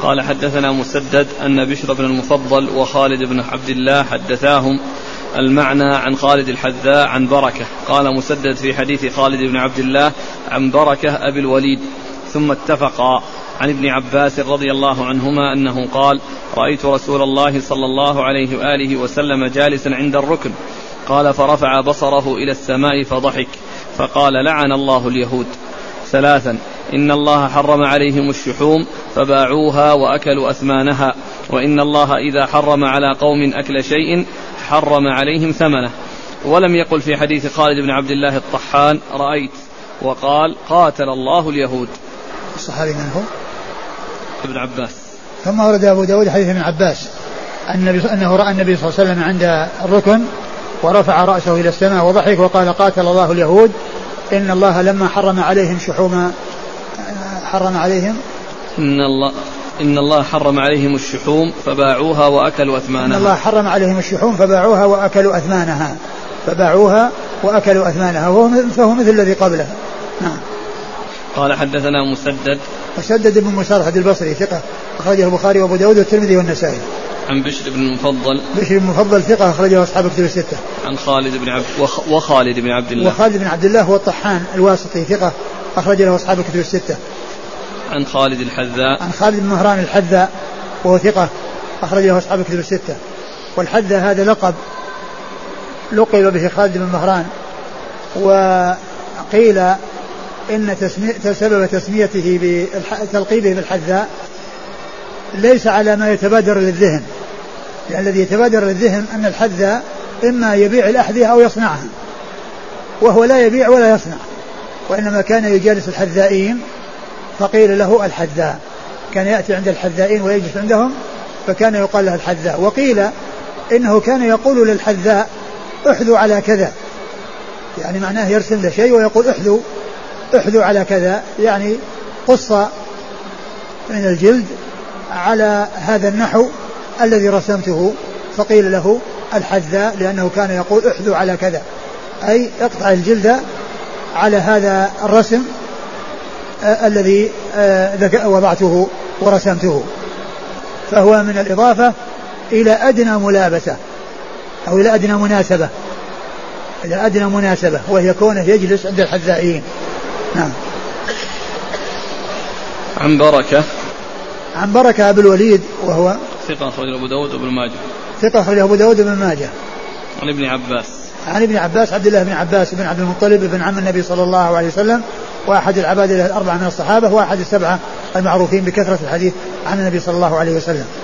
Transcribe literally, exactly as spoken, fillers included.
قال حدثنا مسدد أن بشر بن المفضل وخالد بن عبد الله حدثاهم المعنى عن خالد الحذاء عن بركة. قال مسدد في حديث خالد بن عبد الله عن بركة أبي الوليد ثم اتفقا عن ابن عباس رضي الله عنهما أنه قال رأيت رسول الله صلى الله عليه وآله وسلم جالسا عند الركن قال فرفع بصره إلى السماء فضحك فقال لعن الله اليهود. ثلاثا إن الله حرم عليهم الشحوم فباعوها وأكلوا أثمانها وإن الله إذا حرم على قوم أكل شيء حرم عليهم ثمنه. ولم يقل في حديث خالد بن عبد الله الطحان رأيت وقال قاتل الله اليهود. الصحابي من هو؟ ابن عباس. ثم ورد أبو داود حديث ابن عباس أنه رأى النبي صلى الله عليه وسلم عند الركن ورفع رأسه إلى السماء وضحك وقال قاتل الله اليهود إن الله لما حرم عليهم شحوم حرم عليهم إن الله إن الله حرم عليهم الشحوم فباعوها وأكلوا أثمانها. إن الله حرم عليهم الشحوم فباعوها وأكلوا أثمانها فباعوها وأكلوا أثمانها فهو مثل الذي قبله. نعم. قال حدثنا مسدد مسدد بن مسرهد البصري ثقة أخرجه البخاري وأبو داود والترمذي والنسائي. عن بشر بن المفضل بشر بن المفضل ثقة أخرجه أصحاب الكتب الستة. عن خالد بن عبد وخ... وخالد بن عبد الله وخالد بن عبد الله هو الطحان الواسطي ثقة أخرج له أصحاب الكتب الستة. عن خالد الحذاء عن خالد بن مهران الحذاء وهو ثقة أخرج له أصحاب الكتب الستة. والحذاء هذا لقب لقب به خالد بن مهران وقيل إن تسمي... سبب تسميته بتلقيبه بالحذاء ليس على ما يتبادر للذهن يعني الذي يتبادر للذهن أن الحذاء إما يبيع الأحذية أو يصنعها وهو لا يبيع ولا يصنع وإنما كان يجالس الحذائين فقيل له الحذاء كان يأتي عند الحذائين ويجلس عندهم فكان يقال له الحذاء. وقيل إنه كان يقول للحذاء احذوا على كذا يعني معناه يرسم له شيء ويقول احذوا احذوا على كذا يعني قص من الجلد على هذا النحو الذي رسمته فقيل له الحذاء لأنه كان يقول احذوا على كذا أي اقطع الجلد على هذا الرسم آه الذي آه وضعته ورسمته. فهو من الإضافة إلى أدنى ملابسة أو إلى أدنى مناسبة إلى أدنى مناسبة وهي كونه يجلس عند الحذائين. نعم. عن بركة عن بركة أبي الوليد وهو ثقة أخرجه أبو داود وابن ماجه ثقة أخرجه أبو داود وابن ماجه. عن ابن عباس عن ابن عباس عبد الله بن عباس بن عبد المطلب بن عم النبي صلى الله عليه وسلم وأحد العباد الأربعة من الصحابة وأحد السبعة المعروفين بكثرة الحديث عن النبي صلى الله عليه وسلم.